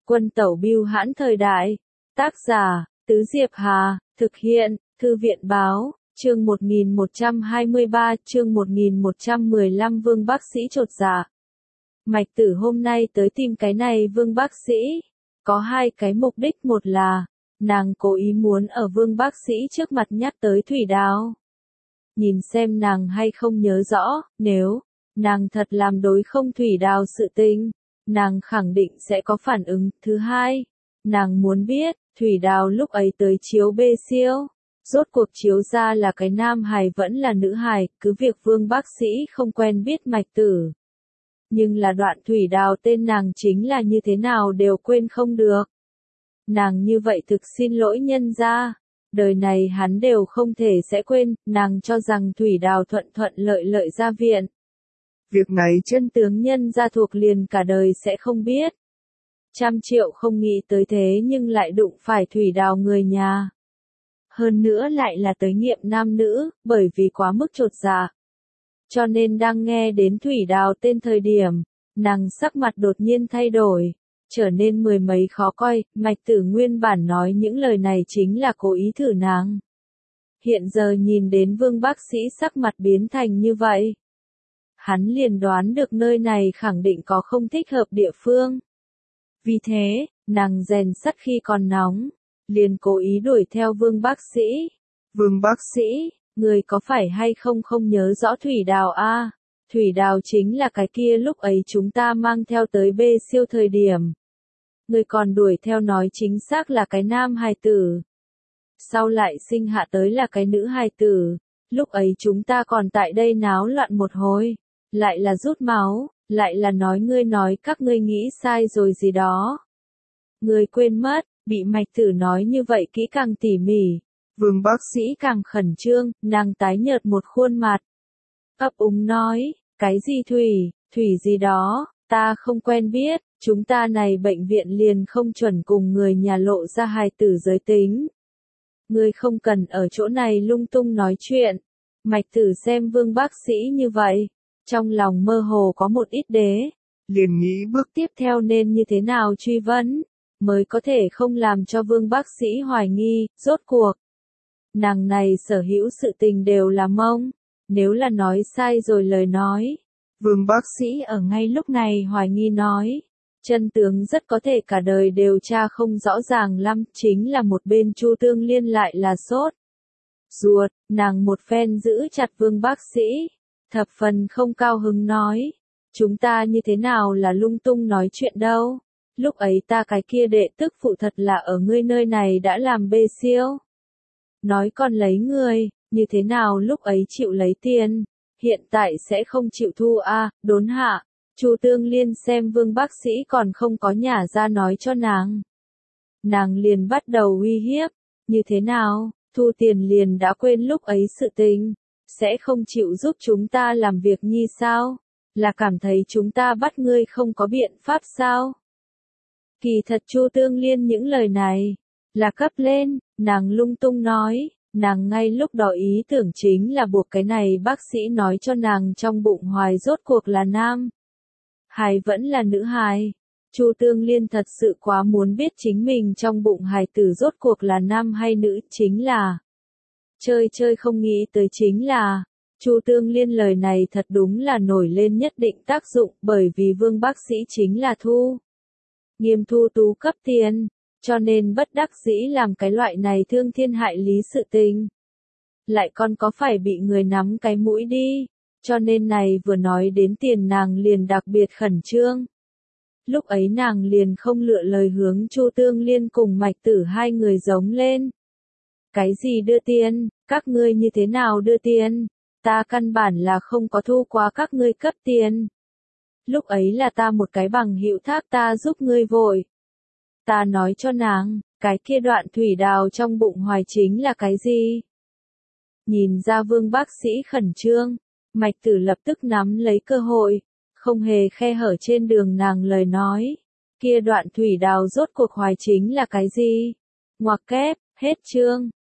Quân tẩu bưu hãn thời đại. Tác giả, Tứ Diệp Hà, thực hiện, Thư viện báo, chương 1123, chương 1115 Vương bác sĩ chột dạ. Mạch Tử hôm nay tới tìm cái này Vương bác sĩ. Có hai cái mục đích, một là, nàng cố ý muốn ở Vương bác sĩ trước mặt nhắc tới Thủy Đào. Nhìn xem nàng hay không nhớ rõ, nếu nàng thật làm đối không Thủy Đào sự tình, nàng khẳng định sẽ có phản ứng. Thứ hai, nàng muốn biết, Thủy Đào lúc ấy tới chiếu bê siêu, rốt cuộc chiếu ra là cái nam hài vẫn là nữ hài, cứ việc Vương bác sĩ không quen biết Mạch Tử. Nhưng là đoạn Thủy Đào tên nàng chính là như thế nào đều quên không được. Nàng như vậy thực xin lỗi nhân gia, đời này hắn đều không thể sẽ quên, nàng cho rằng Thủy Đào thuận thuận lợi lợi ra viện. Việc này chân tướng nhân gia thuộc liền cả đời sẽ không biết. 100.000.000 không nghĩ tới thế nhưng lại đụng phải Thủy Đào người nhà. Hơn nữa lại là tới nghiệm nam nữ, bởi vì quá mức chột dạ. Cho nên đang nghe đến Thủy Đào tên thời điểm, nàng sắc mặt đột nhiên thay đổi, trở nên mười mấy khó coi. Mạch Tử nguyên bản nói những lời này chính là cố ý thử nàng. Hiện giờ nhìn đến Vương bác sĩ sắc mặt biến thành như vậy, hắn liền đoán được nơi này khẳng định có không thích hợp địa phương. Vì thế, nàng rèn sắt khi còn nóng, liền cố ý đuổi theo Vương bác sĩ. Vương bác sĩ, người có phải hay không nhớ rõ Thủy Đào a? Thủy Đào chính là cái kia lúc ấy chúng ta mang theo tới bê siêu thời điểm. Người còn đuổi theo nói chính xác là cái nam hài tử. Sau lại sinh hạ tới là cái nữ hài tử. Lúc ấy chúng ta còn tại đây náo loạn một hồi. Lại là rút máu, lại là nói các ngươi nghĩ sai rồi gì đó. Ngươi quên mất, bị Mạch Tử nói như vậy kỹ càng tỉ mỉ. Vương bác sĩ càng khẩn trương, nàng tái nhợt một khuôn mặt. Ấp úng nói, cái gì thủy gì đó, ta không quen biết, chúng ta này bệnh viện liền không chuẩn cùng người nhà lộ ra hài tử giới tính. Ngươi không cần ở chỗ này lung tung nói chuyện. Mạch Tử xem Vương bác sĩ như vậy, trong lòng mơ hồ có một ít đế, liền nghĩ bước tiếp theo nên như thế nào truy vấn, mới có thể không làm cho Vương bác sĩ hoài nghi. Rốt cuộc, nàng này sở hữu sự tình đều là mông, nếu là nói sai rồi lời nói. Vương bác sĩ ở ngay lúc này hoài nghi nói, chân tướng rất có thể cả đời đều tra không rõ ràng lắm, chính là một bên Chu Tương Liên lại là sốt ruột. Nàng một phen giữ chặt Vương bác sĩ, thập phần không cao hứng nói, chúng ta như thế nào là lung tung nói chuyện đâu, lúc ấy ta cái kia đệ tức phụ thật là ở ngươi nơi này đã làm bê siêu. Nói còn lấy ngươi, như thế nào lúc ấy chịu lấy tiền, hiện tại sẽ không chịu thu a? Đốn hạ, Chu Tương Liên xem Vương bác sĩ còn không có nhả ra nói cho nàng. Nàng liền bắt đầu uy hiếp, như thế nào, thu tiền liền đã quên lúc ấy sự tình, sẽ không chịu giúp chúng ta làm việc nhi sao? Là cảm thấy chúng ta bắt ngươi không có biện pháp sao? Kỳ thật Chu Tương Liên những lời này là cấp lên, nàng lung tung nói, nàng ngay lúc đó ý tưởng chính là buộc cái này bác sĩ nói cho nàng trong bụng hoài rốt cuộc là nam hài vẫn là nữ hài. Chu Tương Liên thật sự quá muốn biết chính mình trong bụng hài tử rốt cuộc là nam hay nữ, chính là chơi không nghĩ tới chính là Chu Tương Liên lời này thật đúng là nổi lên nhất định tác dụng, bởi vì Vương bác sĩ chính là nghiêm thu tú cấp tiền, cho nên bất đắc dĩ làm cái loại này thương thiên hại lý sự tình. Lại còn có phải bị người nắm cái mũi đi, cho nên này vừa nói đến tiền nàng liền đặc biệt khẩn trương. Lúc ấy nàng liền không lựa lời hướng Chu Tương Liên cùng Mạch Tử hai người giống lên. Cái gì đưa tiền, các ngươi như thế nào đưa tiền, ta căn bản là không có thu quá các ngươi cấp tiền. Lúc ấy là ta một cái bằng hữu thác ta giúp ngươi vội. Ta nói cho nàng, cái kia đoạn Thủy Đào trong bụng hoài chính là cái gì? Nhìn ra Vương bác sĩ khẩn trương, Mạch Tử lập tức nắm lấy cơ hội, không hề khe hở trên đường nàng lời nói. Kia đoạn Thủy Đào rốt cuộc hoài chính là cái gì? Ngoặc kép, hết chương.